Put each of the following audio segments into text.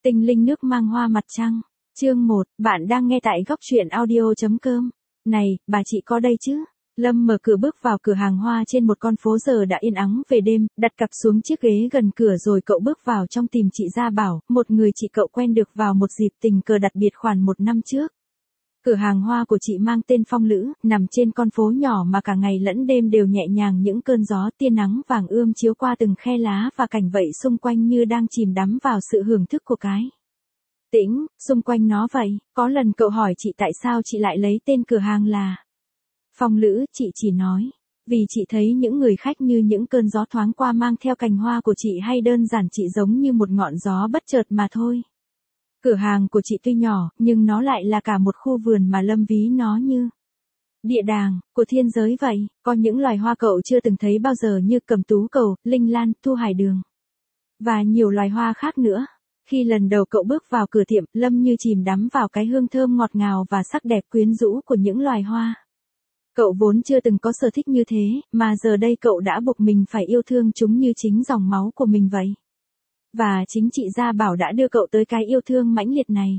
Tinh linh nước mang hoa mặt trăng. Chương 1, bạn đang nghe tại góc truyện audio.com. Này, bà chị có đây chứ? Lâm mở cửa bước vào cửa hàng hoa trên một con phố giờ đã yên ắng về đêm, đặt cặp xuống chiếc ghế gần cửa rồi cậu bước vào trong tìm chị Gia Bảo, một người chị cậu quen được vào một dịp tình cờ đặc biệt khoảng 1 năm trước. Cửa hàng hoa của chị mang tên Phong Lữ, nằm trên con phố nhỏ mà cả ngày lẫn đêm đều nhẹ nhàng những cơn gió tia nắng vàng ươm chiếu qua từng khe lá và cảnh vậy xung quanh như đang chìm đắm vào sự hưởng thức của cái tĩnh, xung quanh nó vậy. Có lần cậu hỏi chị tại sao chị lại lấy tên cửa hàng là Phong Lữ, chị chỉ nói, vì chị thấy những người khách như những cơn gió thoáng qua mang theo cành hoa của chị hay đơn giản chị giống như một ngọn gió bất chợt mà thôi. Cửa hàng của chị tuy nhỏ, nhưng nó lại là cả một khu vườn mà Lâm ví nó như địa đàng của thiên giới vậy, có những loài hoa cậu chưa từng thấy bao giờ như cẩm tú cầu, linh lan, thu hải đường và nhiều loài hoa khác nữa. Khi lần đầu cậu bước vào cửa tiệm, Lâm như chìm đắm vào cái hương thơm ngọt ngào và sắc đẹp quyến rũ của những loài hoa. Cậu vốn chưa từng có sở thích như thế, mà giờ đây cậu đã buộc mình phải yêu thương chúng như chính dòng máu của mình vậy. Và chính chị Gia Bảo đã đưa cậu tới cái yêu thương mãnh liệt này.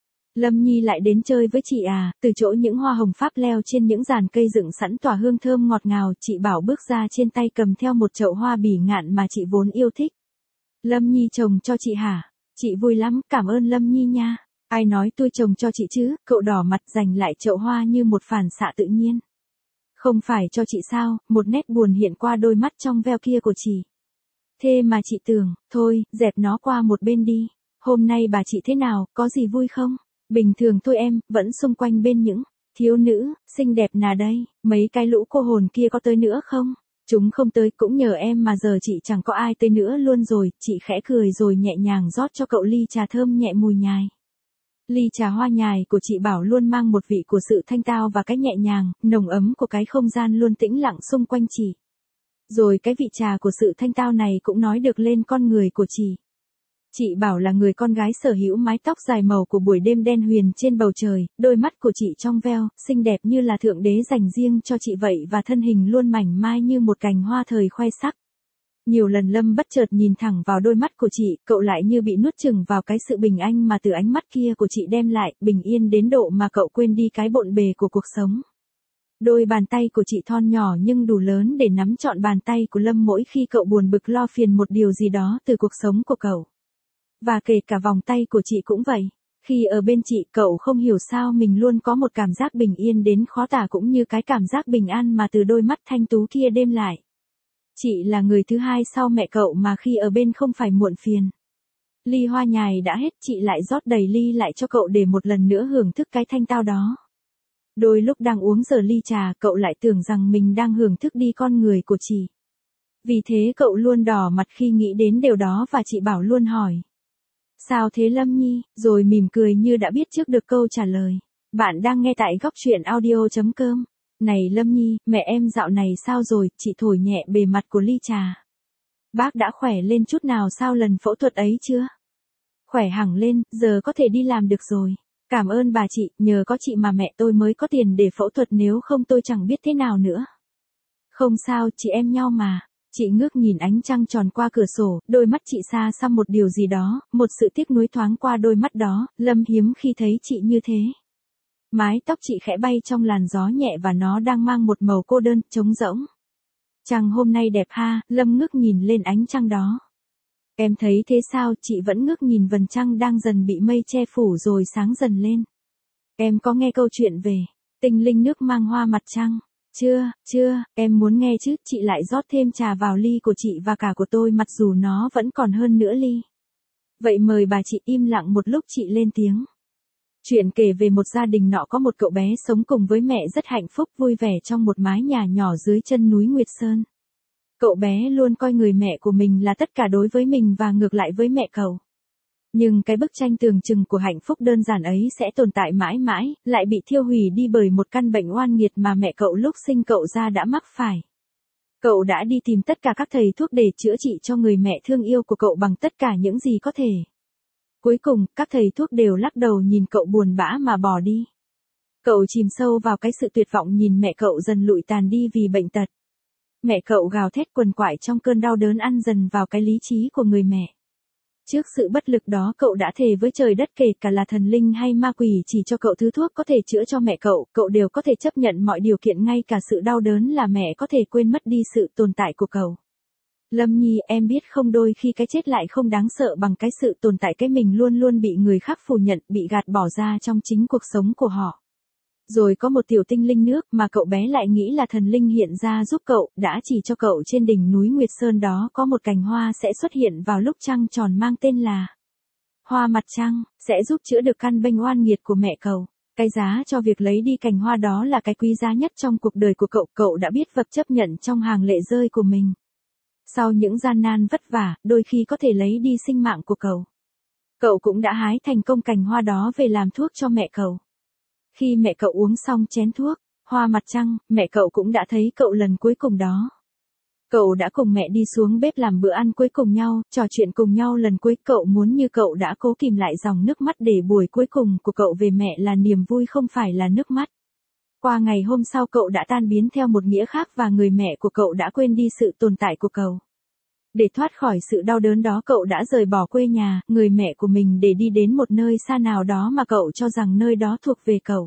Lâm Nhi lại đến chơi với chị à, từ chỗ những hoa hồng pháp leo trên những giàn cây dựng sẵn tỏa hương thơm ngọt ngào, chị Bảo bước ra trên tay cầm theo một chậu hoa bỉ ngạn mà chị vốn yêu thích. Lâm Nhi trồng cho chị hả? Chị vui lắm, cảm ơn Lâm Nhi nha. Ai nói tôi trồng cho chị chứ? Cậu đỏ mặt giành lại chậu hoa như một phản xạ tự nhiên. Không phải cho chị sao? Một nét buồn hiện qua đôi mắt trong veo kia của chị. Thế mà chị tưởng, thôi, dẹp nó qua một bên đi. Hôm nay bà chị thế nào, có gì vui không? Bình thường thôi em, vẫn xung quanh bên những thiếu nữ, xinh đẹp nào đây, mấy cái lũ cô hồn kia có tới nữa không? Chúng không tới cũng nhờ em mà giờ chị chẳng có ai tới nữa luôn rồi, chị khẽ cười rồi nhẹ nhàng rót cho cậu ly trà thơm nhẹ mùi nhài. Ly trà hoa nhài của chị Bảo luôn mang một vị của sự thanh tao và cái nhẹ nhàng, nồng ấm của cái không gian luôn tĩnh lặng xung quanh chị. Rồi cái vị trà của sự thanh tao này cũng nói được lên con người của chị. Chị Bảo là người con gái sở hữu mái tóc dài màu của buổi đêm đen huyền trên bầu trời, đôi mắt của chị trong veo, xinh đẹp như là thượng đế dành riêng cho chị vậy và thân hình luôn mảnh mai như một cành hoa thời khoe sắc. Nhiều lần Lâm bất chợt nhìn thẳng vào đôi mắt của chị, cậu lại như bị nuốt chửng vào cái sự bình an mà từ ánh mắt kia của chị đem lại, bình yên đến độ mà cậu quên đi cái bộn bề của cuộc sống. Đôi bàn tay của chị thon nhỏ nhưng đủ lớn để nắm trọn bàn tay của Lâm mỗi khi cậu buồn bực lo phiền một điều gì đó từ cuộc sống của cậu. Và kể cả vòng tay của chị cũng vậy. Khi ở bên chị, cậu không hiểu sao mình luôn có một cảm giác bình yên đến khó tả cũng như cái cảm giác bình an mà từ đôi mắt thanh tú kia đem lại. Chị là người thứ hai sau mẹ cậu mà khi ở bên không phải muộn phiền. Ly hoa nhài đã hết, chị lại rót đầy ly lại cho cậu để một lần nữa hưởng thức cái thanh tao đó. Đôi lúc đang uống giờ ly trà, cậu lại tưởng rằng mình đang hưởng thức đi con người của chị. Vì thế cậu luôn đỏ mặt khi nghĩ đến điều đó và chị Bảo luôn hỏi. Sao thế Lâm Nhi, rồi mỉm cười như đã biết trước được câu trả lời. Bạn đang nghe tại góc truyện audio.com. Này Lâm Nhi, mẹ em dạo này sao rồi, chị thổi nhẹ bề mặt của ly trà. Bác đã khỏe lên chút nào sau lần phẫu thuật ấy chưa? Khỏe hẳn lên, giờ có thể đi làm được rồi. Cảm ơn bà chị, nhờ có chị mà mẹ tôi mới có tiền để phẫu thuật nếu không tôi chẳng biết thế nào nữa. Không sao, chị em nhau mà. Chị ngước nhìn ánh trăng tròn qua cửa sổ, đôi mắt chị xa xăm một điều gì đó, một sự tiếc nuối thoáng qua đôi mắt đó, Lâm hiếm khi thấy chị như thế. Mái tóc chị khẽ bay trong làn gió nhẹ và nó đang mang một màu cô đơn, trống rỗng. Trăng hôm nay đẹp ha, Lâm ngước nhìn lên ánh trăng đó. Em thấy thế sao, chị vẫn ngước nhìn vầng trăng đang dần bị mây che phủ rồi sáng dần lên. Em có nghe câu chuyện về tinh linh nước mang hoa mặt trăng? Chưa, em muốn nghe chứ, chị lại rót thêm trà vào ly của chị và cả của tôi mặc dù nó vẫn còn hơn nửa ly. Vậy mời bà chị im lặng một lúc chị lên tiếng. Chuyện kể về một gia đình nọ có một cậu bé sống cùng với mẹ rất hạnh phúc vui vẻ trong một mái nhà nhỏ dưới chân núi Nguyệt Sơn. Cậu bé luôn coi người mẹ của mình là tất cả đối với mình và ngược lại với mẹ cậu. Nhưng cái bức tranh tưởng chừng của hạnh phúc đơn giản ấy sẽ tồn tại mãi mãi, lại bị thiêu hủy đi bởi một căn bệnh oan nghiệt mà mẹ cậu lúc sinh cậu ra đã mắc phải. Cậu đã đi tìm tất cả các thầy thuốc để chữa trị cho người mẹ thương yêu của cậu bằng tất cả những gì có thể. Cuối cùng, các thầy thuốc đều lắc đầu nhìn cậu buồn bã mà bỏ đi. Cậu chìm sâu vào cái sự tuyệt vọng nhìn mẹ cậu dần lụi tàn đi vì bệnh tật. Mẹ cậu gào thét quằn quại trong cơn đau đớn ăn dần vào cái lý trí của người mẹ. Trước sự bất lực đó cậu đã thề với trời đất kể cả là thần linh hay ma quỷ chỉ cho cậu thứ thuốc có thể chữa cho mẹ cậu đều có thể chấp nhận mọi điều kiện ngay cả sự đau đớn là mẹ có thể quên mất đi sự tồn tại của cậu. Lâm Nhi, em biết không, đôi khi cái chết lại không đáng sợ bằng cái sự tồn tại cái mình luôn luôn bị người khác phủ nhận, bị gạt bỏ ra trong chính cuộc sống của họ. Rồi có một tiểu tinh linh nước mà cậu bé lại nghĩ là thần linh hiện ra giúp cậu, đã chỉ cho cậu trên đỉnh núi Nguyệt Sơn đó có một cành hoa sẽ xuất hiện vào lúc trăng tròn mang tên là hoa mặt trăng, sẽ giúp chữa được căn bệnh oan nghiệt của mẹ cậu. Cái giá cho việc lấy đi cành hoa đó là cái quý giá nhất trong cuộc đời của cậu đã biết vật chấp nhận trong hàng lệ rơi của mình. Sau những gian nan vất vả, đôi khi có thể lấy đi sinh mạng của cậu. Cậu cũng đã hái thành công cành hoa đó về làm thuốc cho mẹ cậu. Khi mẹ cậu uống xong chén thuốc, hoa mặt trăng, mẹ cậu cũng đã thấy cậu lần cuối cùng đó. Cậu đã cùng mẹ đi xuống bếp làm bữa ăn cuối cùng nhau, trò chuyện cùng nhau lần cuối. Cậu muốn như cậu đã cố kìm lại dòng nước mắt để buổi cuối cùng của cậu về mẹ là niềm vui không phải là nước mắt. Qua ngày hôm sau cậu đã tan biến theo một nghĩa khác và người mẹ của cậu đã quên đi sự tồn tại của cậu. Để thoát khỏi sự đau đớn đó cậu đã rời bỏ quê nhà, người mẹ của mình để đi đến một nơi xa nào đó mà cậu cho rằng nơi đó thuộc về cậu.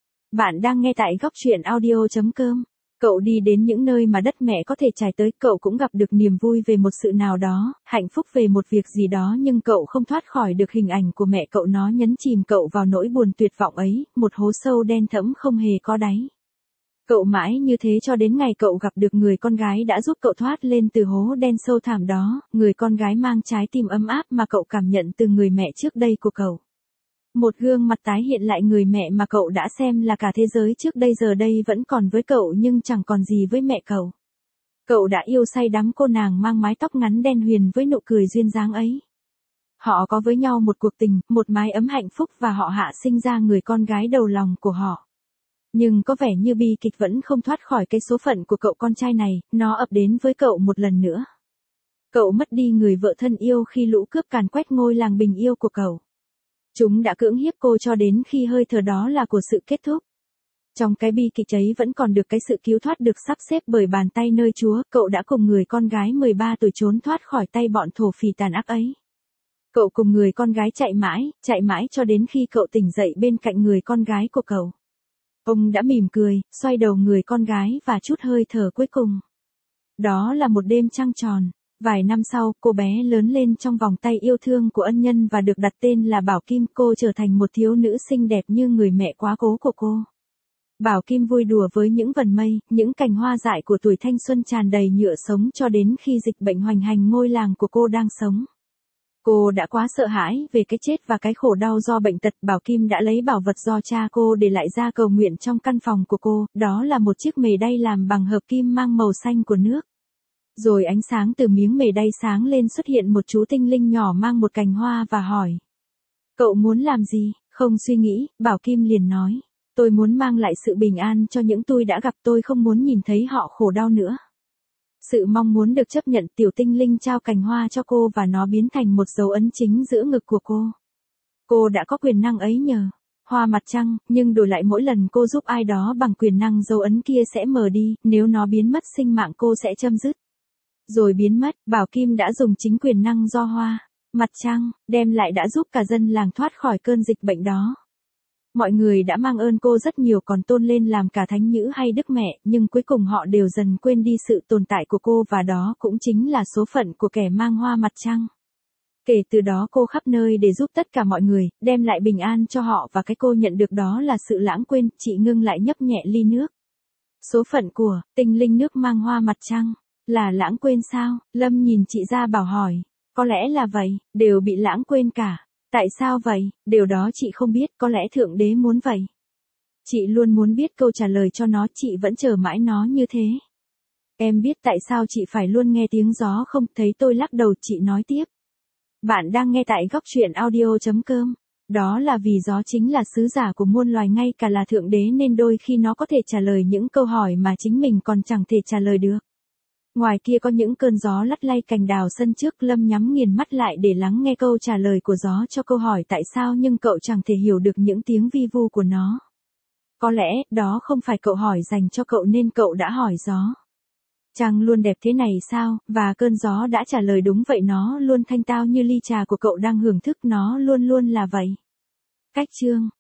Bạn đang nghe tại góc truyện audio.com. Cậu đi đến những nơi mà đất mẹ có thể trải tới, cậu cũng gặp được niềm vui về một sự nào đó, hạnh phúc về một việc gì đó, nhưng cậu không thoát khỏi được hình ảnh của mẹ cậu, nó nhấn chìm cậu vào nỗi buồn tuyệt vọng ấy, một hố sâu đen thẫm không hề có đáy. Cậu mãi như thế cho đến ngày cậu gặp được người con gái đã giúp cậu thoát lên từ hố đen sâu thẳm đó, người con gái mang trái tim ấm áp mà cậu cảm nhận từ người mẹ trước đây của cậu. Một gương mặt tái hiện lại người mẹ mà cậu đã xem là cả thế giới trước đây giờ đây vẫn còn với cậu nhưng chẳng còn gì với mẹ cậu. Cậu đã yêu say đắm cô nàng mang mái tóc ngắn đen huyền với nụ cười duyên dáng ấy. Họ có với nhau một cuộc tình, một mái ấm hạnh phúc và họ hạ sinh ra người con gái đầu lòng của họ. Nhưng có vẻ như bi kịch vẫn không thoát khỏi cái số phận của cậu con trai này, nó ập đến với cậu một lần nữa. Cậu mất đi người vợ thân yêu khi lũ cướp càn quét ngôi làng bình yêu của cậu. Chúng đã cưỡng hiếp cô cho đến khi hơi thở đó là của sự kết thúc. Trong cái bi kịch ấy vẫn còn được cái sự cứu thoát được sắp xếp bởi bàn tay nơi Chúa, cậu đã cùng người con gái 13 tuổi trốn thoát khỏi tay bọn thổ phỉ tàn ác ấy. Cậu cùng người con gái chạy mãi cho đến khi cậu tỉnh dậy bên cạnh người con gái của cậu. Ông đã mỉm cười, xoay đầu người con gái và chút hơi thở cuối cùng. Đó là một đêm trăng tròn. Vài năm sau, cô bé lớn lên trong vòng tay yêu thương của ân nhân và được đặt tên là Bảo Kim. Cô trở thành một thiếu nữ xinh đẹp như người mẹ quá cố của cô. Bảo Kim vui đùa với những vần mây, những cành hoa dại của tuổi thanh xuân tràn đầy nhựa sống cho đến khi dịch bệnh hoành hành ngôi làng của cô đang sống. Cô đã quá sợ hãi về cái chết và cái khổ đau do bệnh tật. Bảo Kim đã lấy bảo vật do cha cô để lại ra cầu nguyện trong căn phòng của cô, đó là một chiếc mề đay làm bằng hợp kim mang màu xanh của nước. Rồi ánh sáng từ miếng mề đay sáng lên, xuất hiện một chú tinh linh nhỏ mang một cành hoa và hỏi. Cậu muốn làm gì? Không suy nghĩ, Bảo Kim liền nói. Tôi muốn mang lại sự bình an cho những tôi đã gặp, tôi không muốn nhìn thấy họ khổ đau nữa. Sự mong muốn được chấp nhận, tiểu tinh linh trao cành hoa cho cô và nó biến thành một dấu ấn chính giữa ngực của cô. Cô đã có quyền năng ấy nhờ hoa mặt trăng, nhưng đổi lại mỗi lần cô giúp ai đó bằng quyền năng, dấu ấn kia sẽ mờ đi, nếu nó biến mất sinh mạng cô sẽ chấm dứt. Rồi biến mất, Bảo Kim đã dùng chính quyền năng do hoa mặt trăng đem lại đã giúp cả dân làng thoát khỏi cơn dịch bệnh đó. Mọi người đã mang ơn cô rất nhiều, còn tôn lên làm cả thánh nữ hay đức mẹ, nhưng cuối cùng họ đều dần quên đi sự tồn tại của cô và đó cũng chính là số phận của kẻ mang hoa mặt trăng. Kể từ đó cô khắp nơi để giúp tất cả mọi người, đem lại bình an cho họ và cái cô nhận được đó là sự lãng quên. Chị ngưng lại nhấp nhẹ ly nước. Số phận của tinh linh nước mang hoa mặt trăng là lãng quên sao? Lâm nhìn chị ra bảo hỏi. Có lẽ là vậy, đều bị lãng quên cả. Tại sao vậy? Điều đó chị không biết, có lẽ Thượng Đế muốn vậy. Chị luôn muốn biết câu trả lời cho nó, chị vẫn chờ mãi nó như thế. Em biết tại sao chị phải luôn nghe tiếng gió không? Thấy tôi lắc đầu, chị nói tiếp. Bạn đang nghe tại góc truyện audio.com. Đó là vì gió chính là sứ giả của muôn loài, ngay cả là Thượng Đế, nên đôi khi nó có thể trả lời những câu hỏi mà chính mình còn chẳng thể trả lời được. Ngoài kia có những cơn gió lắt lay cành đào sân trước. Lâm nhắm nghiền mắt lại để lắng nghe câu trả lời của gió cho câu hỏi tại sao, nhưng cậu chẳng thể hiểu được những tiếng vi vu của nó. Có lẽ, đó không phải cậu hỏi dành cho cậu nên cậu đã hỏi gió. Trăng luôn đẹp thế này sao, và cơn gió đã trả lời đúng vậy, nó luôn thanh tao như ly trà của cậu đang hưởng thức, nó luôn luôn là vậy. Cách chương